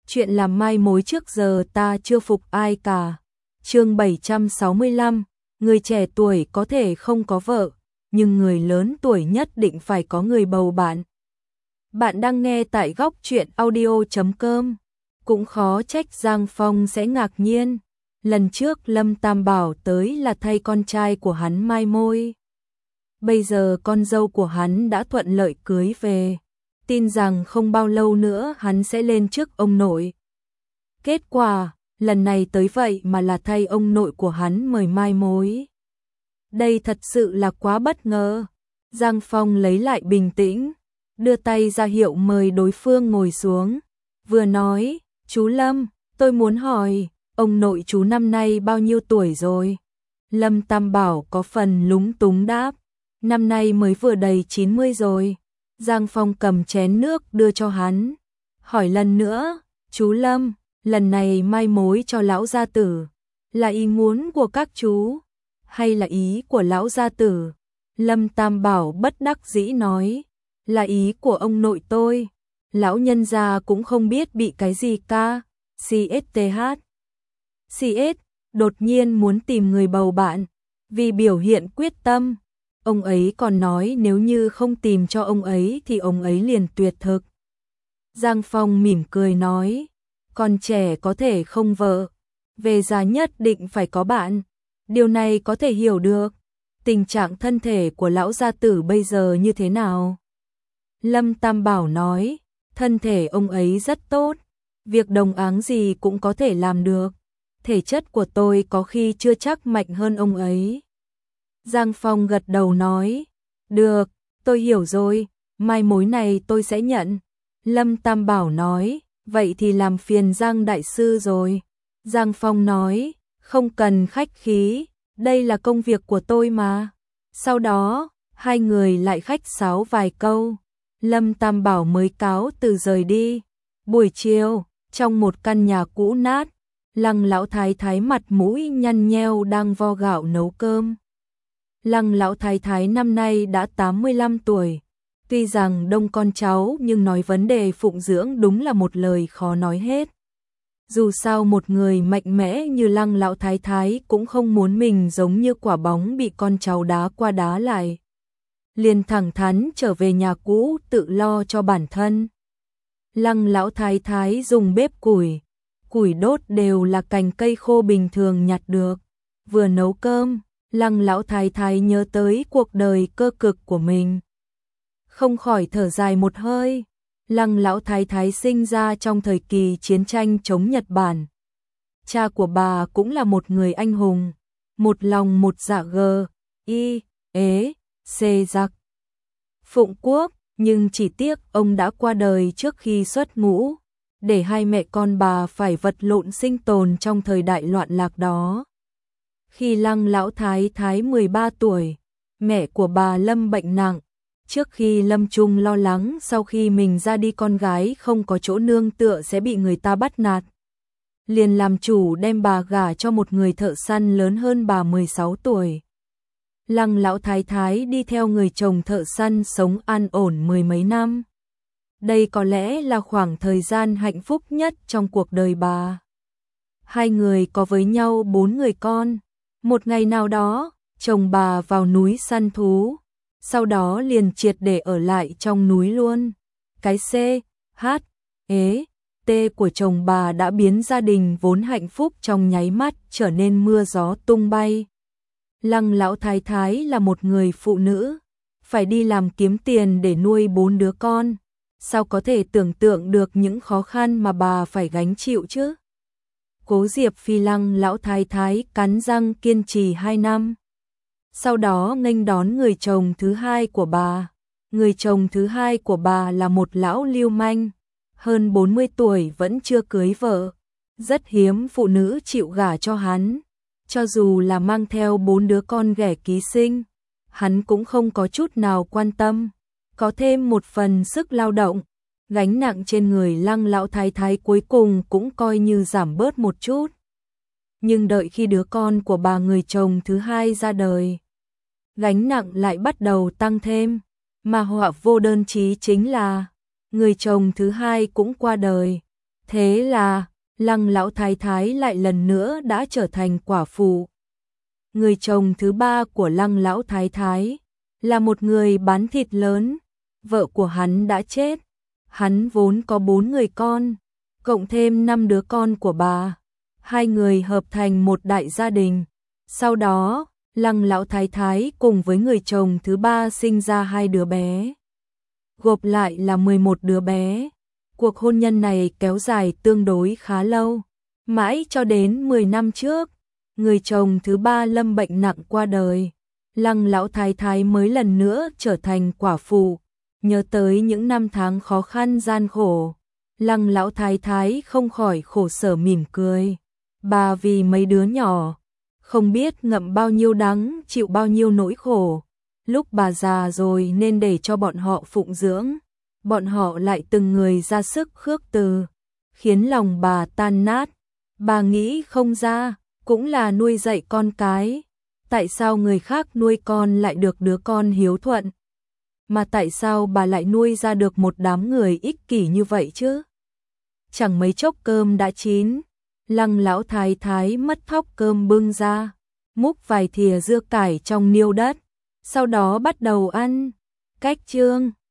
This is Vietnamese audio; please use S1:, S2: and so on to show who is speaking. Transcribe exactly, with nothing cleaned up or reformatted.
S1: chuyện làm mai mối trước giờ ta chưa phục ai cả. Chương bảy trăm sáu mươi lăm, người trẻ tuổi có thể không có vợ, nhưng người lớn tuổi nhất định phải có người bầu bạn. Bạn đang nghe tại góc truyện audio chấm com. Cũng khó trách Giang Phong sẽ ngạc nhiên. Lần trước Lâm Tam Bảo tới là thay con trai của hắn mai mối. Bây giờ con dâu của hắn đã thuận lợi cưới về. Tin rằng không bao lâu nữa hắn sẽ lên trước ông nội. Kết quả, lần này tới vậy mà là thay ông nội của hắn mời mai mối. Đây thật sự là quá bất ngờ. Giang Phong lấy lại bình tĩnh, đưa tay ra hiệu mời đối phương ngồi xuống. Vừa nói, chú Lâm, tôi muốn hỏi, ông nội chú năm nay bao nhiêu tuổi rồi? Lâm Tam Bảo có phần lúng túng đáp, năm nay mới vừa đầy chín mươi rồi. Giang Phong cầm chén nước đưa cho hắn. Hỏi lần nữa, chú Lâm, lần này mai mối cho lão gia tử, là ý muốn của các chú, hay là ý của lão gia tử? Lâm Tam Bảo bất đắc dĩ nói, là ý của ông nội tôi. Lão nhân gia cũng không biết bị cái gì ca. xê ét tê hát. xê ét đột nhiên muốn tìm người bầu bạn, vì biểu hiện quyết tâm. Ông ấy còn nói nếu như không tìm cho ông ấy thì ông ấy liền tuyệt thực. Giang Phong mỉm cười nói, con trẻ có thể không vợ, về già nhất định phải có bạn. Điều này có thể hiểu được. Tình trạng thân thể của lão gia tử bây giờ như thế nào? Lâm Tam Bảo nói, thân thể ông ấy rất tốt, việc đồng áng gì cũng có thể làm được. Thể chất của tôi có khi chưa chắc mạnh hơn ông ấy. Giang Phong gật đầu nói, được, tôi hiểu rồi, mai mối này tôi sẽ nhận. Lâm Tam Bảo nói, vậy thì làm phiền Giang Đại Sư rồi. Giang Phong nói, không cần khách khí, đây là công việc của tôi mà. Sau đó, hai người lại khách sáo vài câu. Lâm Tam Bảo mới cáo từ rời đi. Buổi chiều, trong một căn nhà cũ nát, Lăng lão thái thái mặt mũi nhăn nheo đang vo gạo nấu cơm. Lăng lão thái thái năm nay đã tám mươi lăm tuổi. Tuy rằng đông con cháu nhưng nói vấn đề phụng dưỡng đúng là một lời khó nói hết. Dù sao một người mạnh mẽ như Lăng lão thái thái cũng không muốn mình giống như quả bóng bị con cháu đá qua đá lại. Liền thẳng thắn trở về nhà cũ tự lo cho bản thân. Lăng lão thái thái dùng bếp củi, củi đốt đều là cành cây khô bình thường nhặt được. Vừa nấu cơm, Lăng lão thái thái nhớ tới cuộc đời cơ cực của mình, không khỏi thở dài một hơi. Lăng lão thái thái sinh ra trong thời kỳ chiến tranh chống Nhật Bản. Cha của bà cũng là một người anh hùng, một lòng một dạ gờ, y, ế, xê giặc. Phụng quốc, nhưng chỉ tiếc ông đã qua đời trước khi xuất ngũ, để hai mẹ con bà phải vật lộn sinh tồn trong thời đại loạn lạc đó. Khi Lăng lão thái thái mười ba tuổi, mẹ của bà lâm bệnh nặng. Trước khi lâm chung lo lắng sau khi mình ra đi con gái không có chỗ nương tựa sẽ bị người ta bắt nạt, liền làm chủ đem bà gả cho một người thợ săn lớn hơn bà mười sáu tuổi. Lăng lão thái thái đi theo người chồng thợ săn sống an ổn mười mấy năm. Đây có lẽ là khoảng thời gian hạnh phúc nhất trong cuộc đời bà. Hai người có với nhau bốn người con. Một ngày nào đó, chồng bà vào núi săn thú, sau đó liền triệt để ở lại trong núi luôn. Cái C, H, ế, T của chồng bà đã biến gia đình vốn hạnh phúc trong nháy mắt trở nên mưa gió tung bay. Lăng lão thái thái là một người phụ nữ, phải đi làm kiếm tiền để nuôi bốn đứa con. Sao có thể tưởng tượng được những khó khăn mà bà phải gánh chịu chứ? Cố Diệp Phi Lăng lão thái thái cắn răng kiên trì hai năm. Sau đó nghênh đón người chồng thứ hai của bà. Người chồng thứ hai của bà là một lão lưu manh, hơn bốn mươi tuổi vẫn chưa cưới vợ. Rất hiếm phụ nữ chịu gả cho hắn. Cho dù là mang theo bốn đứa con ghẻ ký sinh, hắn cũng không có chút nào quan tâm. Có thêm một phần sức lao động, gánh nặng trên người Lăng lão thái thái cuối cùng cũng coi như giảm bớt một chút. Nhưng đợi khi đứa con của bà người chồng thứ hai ra đời, gánh nặng lại bắt đầu tăng thêm, mà họa vô đơn chí chính là người chồng thứ hai cũng qua đời. Thế là, Lăng lão thái thái lại lần nữa đã trở thành quả phụ. Người chồng thứ ba của Lăng lão thái thái là một người bán thịt lớn, vợ của hắn đã chết. Hắn vốn có bốn người con, cộng thêm năm đứa con của bà, hai người hợp thành một đại gia đình. Sau đó, Lăng lão thái thái cùng với người chồng thứ ba sinh ra hai đứa bé, gộp lại là mười một đứa bé. Cuộc hôn nhân này kéo dài tương đối khá lâu, mãi cho đến mười năm trước, người chồng thứ ba lâm bệnh nặng qua đời. Lăng lão thái thái mới lần nữa trở thành quả phụ. Nhớ tới những năm tháng khó khăn gian khổ, Lăng lão thái thái không khỏi khổ sở mỉm cười. Bà vì mấy đứa nhỏ, không biết ngậm bao nhiêu đắng, chịu bao nhiêu nỗi khổ. Lúc bà già rồi nên để cho bọn họ phụng dưỡng, bọn họ lại từng người ra sức khước từ, khiến lòng bà tan nát. Bà nghĩ không ra, cũng là nuôi dạy con cái. Tại sao người khác nuôi con lại được đứa con hiếu thuận? Mà tại sao bà lại nuôi ra được một đám người ích kỷ như vậy chứ? Chẳng mấy chốc cơm đã chín, Lăng lão thái thái mất thóc cơm bưng ra, múc vài thìa dưa cải trong niêu đất, sau đó bắt đầu ăn. Cách chương